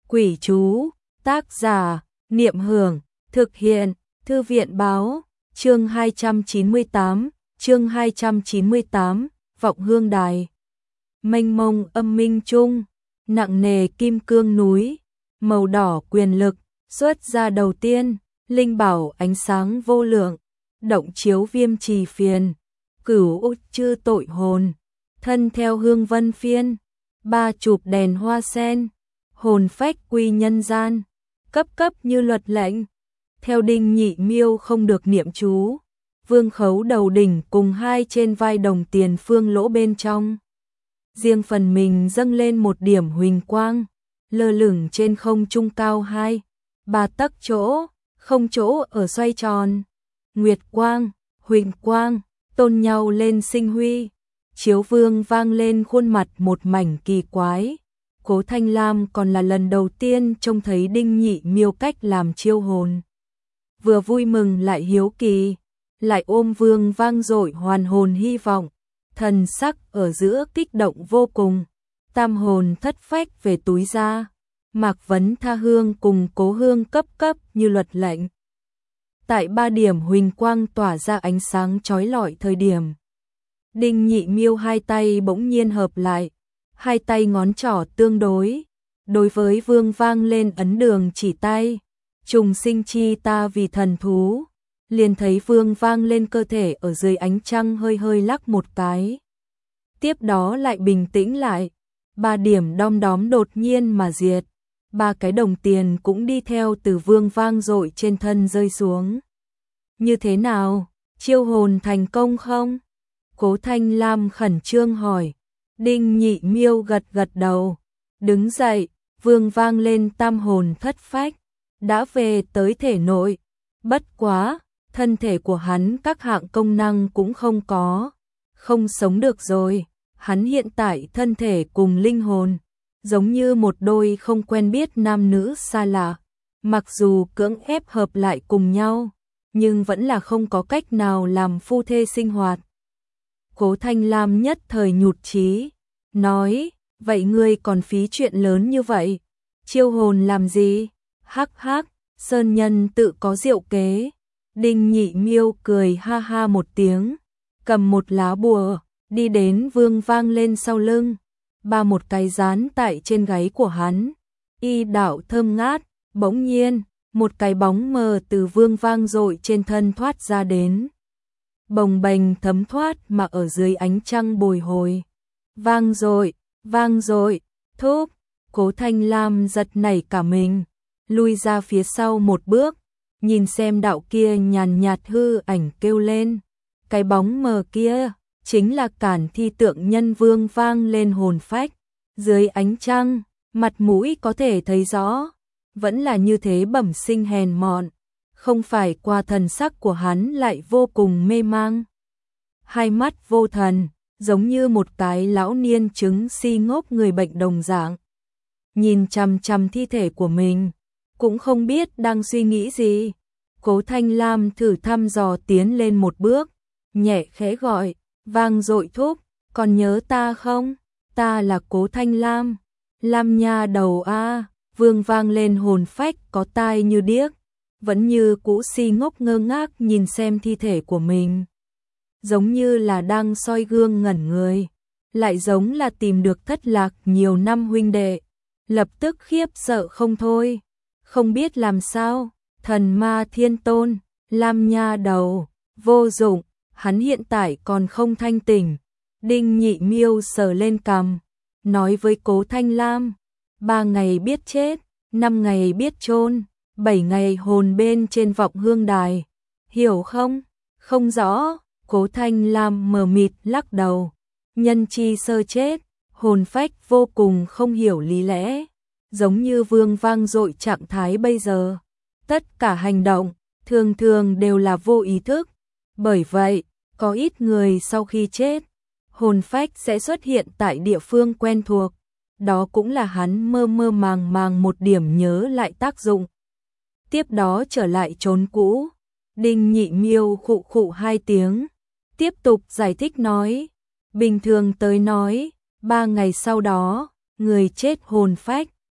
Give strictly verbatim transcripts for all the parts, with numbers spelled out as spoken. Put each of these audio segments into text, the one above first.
Quỷ chú, tác giả, Niệm Hưởng, thực hiện, Thư viện báo, chương hai trăm chín mươi tám, chương hai trăm chín mươi tám, Vọng Hương Đài. Mênh mông âm minh trung, nặng nề kim cương núi, màu đỏ quyền lực, xuất ra đầu tiên, linh bảo ánh sáng vô lượng, động chiếu viêm trì phiền, cửu út chư tội hồn, thân theo hương vân phiên, ba chụp đèn hoa sen, hồn phách quy nhân gian, cấp cấp như luật lệnh. Theo Đinh Nhị Miêu không được niệm chú, vương khấu đầu đỉnh cùng hai trên vai đồng tiền phương lỗ bên trong. Riêng phần mình dâng lên một điểm huỳnh quang, lơ lửng trên không trung cao hai, ba tấc chỗ, không chỗ ở xoay tròn. Nguyệt quang, huỳnh quang, tôn nhau lên sinh huy, chiếu vương vang lên khuôn mặt một mảnh kỳ quái. Cố Thanh Lam còn là lần đầu tiên trông thấy Đinh Nhị Miêu cách làm chiêu hồn. Vừa vui mừng lại hiếu kỳ, lại ôm vương vang dội hoàn hồn hy vọng, thần sắc ở giữa kích động vô cùng. Tam hồn thất phách về túi ra, Mạc Vấn Tha Hương cùng Cố Hương cấp cấp như luật lệnh. Tại ba điểm huỳnh quang tỏa ra ánh sáng chói lọi thời điểm, Đinh Nhị Miêu hai tay bỗng nhiên hợp lại, hai tay ngón trỏ tương đối, đối với vương vang lên ấn đường chỉ tay, trùng sinh chi ta vì thần thú, liền thấy vương vang lên cơ thể ở dưới ánh trăng hơi hơi lắc một cái. Tiếp đó lại bình tĩnh lại, ba điểm đom đóm đột nhiên mà diệt, ba cái đồng tiền cũng đi theo từ vương vang dội trên thân rơi xuống. Như thế nào, chiêu hồn thành công không? Cố Thanh Lam khẩn trương hỏi. Đinh Nhị Miêu gật gật đầu, đứng dậy, vương vang lên tam hồn thất phách, đã về tới thể nội. Bất quá, thân thể của hắn các hạng công năng cũng không có, không sống được rồi. Hắn hiện tại thân thể cùng linh hồn, giống như một đôi không quen biết nam nữ xa lạ. Mặc dù cưỡng ép hợp lại cùng nhau, nhưng vẫn là không có cách nào làm phu thê sinh hoạt. Cố Thanh Lam nhất thời nhụt chí, nói, vậy ngươi còn phí chuyện lớn như vậy, chiêu hồn làm gì? Hắc hắc, sơn nhân tự có diệu kế. Đinh Nhị Miêu cười ha ha một tiếng, cầm một lá bùa, đi đến vương vang lên sau lưng, ba một cái dán tại trên gáy của hắn. Y đạo thơm ngát, bỗng nhiên, một cái bóng mờ từ vương vang dội trên thân thoát ra đến. Bồng bềnh thấm thoát mà ở dưới ánh trăng bồi hồi. Vang dội, vang dội, thúc. Cố Thanh Lam giật nảy cả mình, lui ra phía sau một bước, nhìn xem đạo kia nhàn nhạt hư ảnh kêu lên. Cái bóng mờ kia chính là Cản Thi tượng nhân vương vang lên hồn phách. Dưới ánh trăng, mặt mũi có thể thấy rõ, vẫn là như thế bẩm sinh hèn mọn, không phải qua thần sắc của hắn lại vô cùng mê mang. Hai mắt vô thần, giống như một cái lão niên chứng si ngốc người bệnh đồng dạng. Nhìn chằm chằm thi thể của mình, cũng không biết đang suy nghĩ gì. Cố Thanh Lam thử thăm dò tiến lên một bước, nhẹ khẽ gọi, vang dội thúc, còn nhớ ta không? Ta là Cố Thanh Lam. Lam nha đầu a. Vương vang lên hồn phách có tai như điếc, vẫn như cũ si ngốc ngơ ngác nhìn xem thi thể của mình. Giống như là đang soi gương ngẩn người, lại giống là tìm được thất lạc nhiều năm huynh đệ. Lập tức khiếp sợ không thôi, không biết làm sao. Thần ma thiên tôn, Lam nha đầu, vô dụng, hắn hiện tại còn không thanh tỉnh. Đinh Nhị Miêu sờ lên cằm, nói với Cố Thanh Lam, ba ngày biết chết, năm ngày biết chôn, bảy ngày hồn bên trên vọng hương đài, hiểu không? Không rõ. Cố Thanh Lam mờ mịt lắc đầu, nhân chi sơ chết, hồn phách vô cùng không hiểu lý lẽ, giống như vương vang dội trạng thái bây giờ. Tất cả hành động, thường thường đều là vô ý thức, bởi vậy, có ít người sau khi chết, hồn phách sẽ xuất hiện tại địa phương quen thuộc, đó cũng là hắn mơ mơ màng màng một điểm nhớ lại tác dụng. Tiếp đó trở lại chốn cũ. Đinh Nhị Miêu khụ khụ hai tiếng, tiếp tục giải thích nói, bình thường tới nói, ba ngày sau đó, người chết hồn phách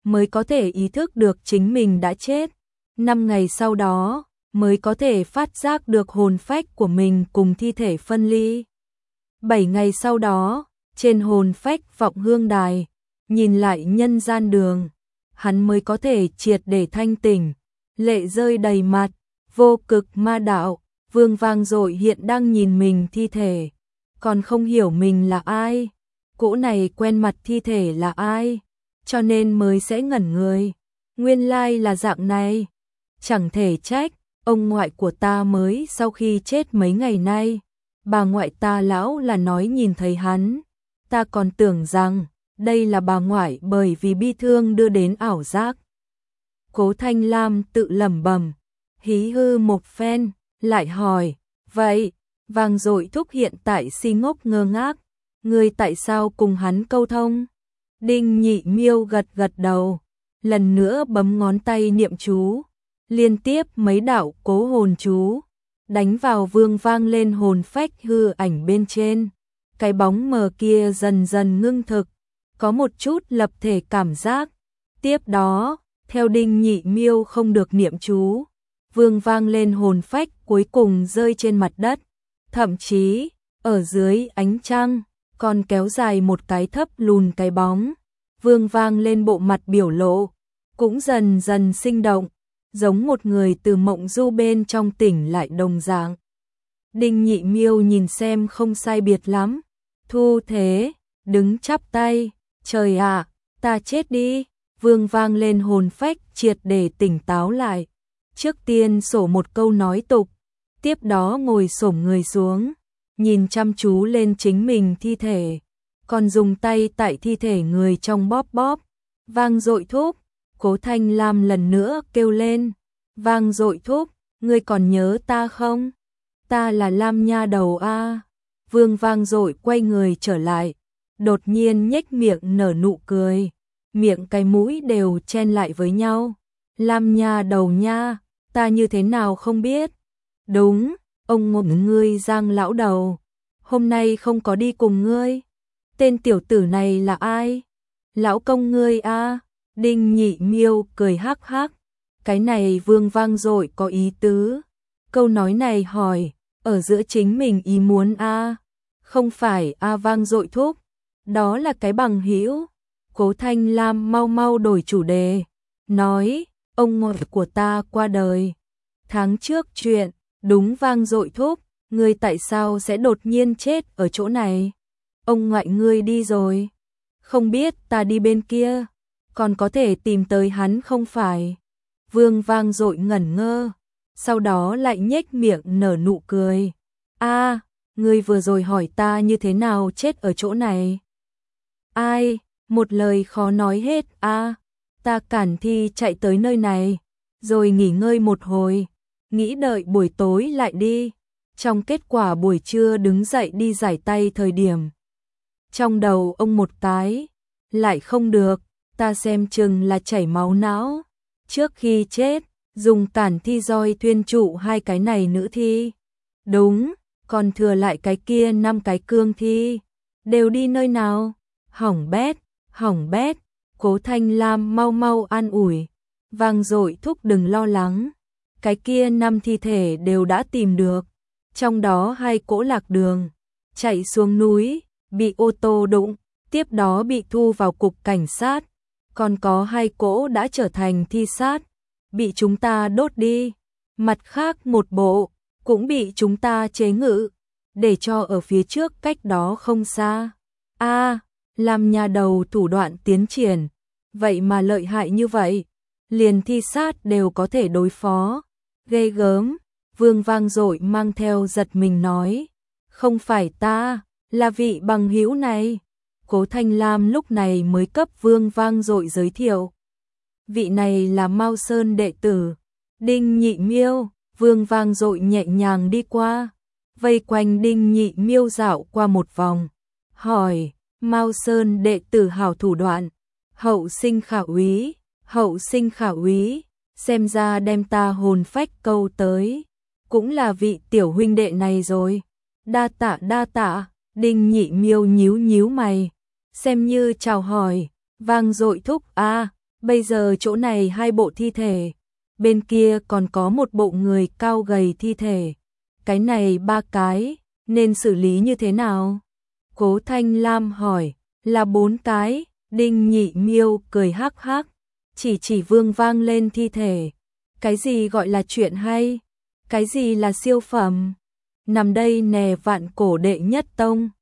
mới có thể ý thức được chính mình đã chết. Năm ngày sau đó, mới có thể phát giác được hồn phách của mình cùng thi thể phân ly. Bảy ngày sau đó, trên hồn phách vọng hương đài, nhìn lại nhân gian đường, hắn mới có thể triệt để thanh tỉnh, lệ rơi đầy mặt, vô cực ma đạo, Vương Vang Dội hiện đang nhìn mình thi thể, còn không hiểu mình là ai, cỗ này quen mặt thi thể là ai, cho nên mới sẽ ngẩn người, nguyên lai là dạng này, chẳng thể trách, ông ngoại của ta mới sau khi chết mấy ngày nay, bà ngoại ta lão là nói nhìn thấy hắn, ta còn tưởng rằng đây là bà ngoại bởi vì bi thương đưa đến ảo giác. Cố Thanh Lam tự lẩm bẩm, hí hư một phen, lại hỏi, vậy, Vang Dội thúc hiện tại si ngốc ngơ ngác, người tại sao cùng hắn câu thông? Đinh Nhị Miêu gật gật đầu, lần nữa bấm ngón tay niệm chú, liên tiếp mấy đạo cố hồn chú, đánh vào Vương Vang lên hồn phách hư ảnh bên trên. Cái bóng mờ kia dần dần ngưng thực, có một chút lập thể cảm giác. Tiếp đó, theo Đinh Nhị Miêu không được niệm chú, Vương Vang lên hồn phách cuối cùng rơi trên mặt đất, thậm chí, ở dưới ánh trăng, còn kéo dài một cái thấp lùn cái bóng. Vương Vang lên bộ mặt biểu lộ, cũng dần dần sinh động, giống một người từ mộng du bên trong tỉnh lại đồng dạng. Đinh Nhị Miêu nhìn xem không sai biệt lắm, thu thế, đứng chắp tay, trời ạ, ta chết đi. Vương Vang lên hồn phách triệt để tỉnh táo lại, trước tiên sổ một câu nói tục, tiếp đó ngồi xổm người xuống, nhìn chăm chú lên chính mình thi thể, còn dùng tay tại thi thể người trong bóp bóp. Vang Dội thúc, Cố Thanh Lam lần nữa kêu lên, Vang Dội thúc, ngươi còn nhớ ta không? Ta là Lam nha đầu a. Vương Vang Dội quay người trở lại, đột nhiên nhếch miệng nở nụ cười, miệng cái mũi đều chen lại với nhau. Lam nha đầu nha, ta như thế nào không biết? Đúng, ông ngộm ngươi Giang lão đầu, hôm nay không có đi cùng ngươi. Tên tiểu tử này là ai? Lão công ngươi a. Đinh Nhị Miêu cười hắc hắc, cái này Vương Vang Dội có ý tứ. Câu nói này hỏi, ở giữa chính mình ý muốn a, không phải a Vang Dội thúc, đó là cái bằng hữu. Cố Thanh Lam mau mau đổi chủ đề, nói, ông ngoại của ta qua đời. Tháng trước chuyện, đúng Vang Dội thúc, ngươi tại sao sẽ đột nhiên chết ở chỗ này? Ông ngoại ngươi đi rồi, không biết ta đi bên kia, còn có thể tìm tới hắn không phải? Vương Vang Dội ngẩn ngơ, sau đó lại nhếch miệng nở nụ cười. A, ngươi vừa rồi hỏi ta như thế nào chết ở chỗ này? Ai, một lời khó nói hết a. Ta cản thi chạy tới nơi này, rồi nghỉ ngơi một hồi, nghĩ đợi buổi tối lại đi. Trong kết quả buổi trưa đứng dậy đi rải tay thời điểm, trong đầu ông một cái, lại không được, ta xem chừng là chảy máu não. Trước khi chết, dùng cản thi roi thuyên trụ hai cái này nữ thi. Đúng, còn thừa lại cái kia năm cái cương thi. Đều đi nơi nào? Hỏng bét, hỏng bét. Cố Thanh Lam mau mau an ủi. Vang Dội thúc đừng lo lắng. Cái kia năm thi thể đều đã tìm được. Trong đó hai cỗ lạc đường, chạy xuống núi, bị ô tô đụng, tiếp đó bị thu vào cục cảnh sát. Còn có hai cỗ đã trở thành thi sát, bị chúng ta đốt đi. Mặt khác một bộ, cũng bị chúng ta chế ngự, để cho ở phía trước cách đó không xa. A, làm nhà đầu thủ đoạn tiến triển, vậy mà lợi hại như vậy, liền thi sát đều có thể đối phó. Ghê gớm, Vương Vang Dội mang theo giật mình nói, không phải ta, là vị bằng hữu này. Cố Thanh Lam lúc này mới cấp Vương Vang Dội giới thiệu. Vị này là Mao Sơn đệ tử, Đinh Nhị Miêu. Vương Vang Dội nhẹ nhàng đi qua, vây quanh Đinh Nhị Miêu dạo qua một vòng, hỏi, Mao Sơn đệ tử hảo thủ đoạn, hậu sinh khả úy, hậu sinh khả úy, xem ra đem ta hồn phách câu tới, cũng là vị tiểu huynh đệ này rồi. Đa tạ đa tạ. Đinh Nhị Miêu nhíu nhíu mày, xem như chào hỏi. Vang Dội thúc a, Bây giờ chỗ này hai bộ thi thể, bên kia còn có một bộ người cao gầy thi thể. Cái này ba cái, nên xử lý như thế nào? Cố Thanh Lam hỏi, là bốn cái, Đinh Nhị Miêu cười hắc hắc, chỉ chỉ Vương Vang lên thi thể. Cái gì gọi là chuyện hay? Cái gì là siêu phẩm? Nằm đây nè vạn cổ đệ nhất tông.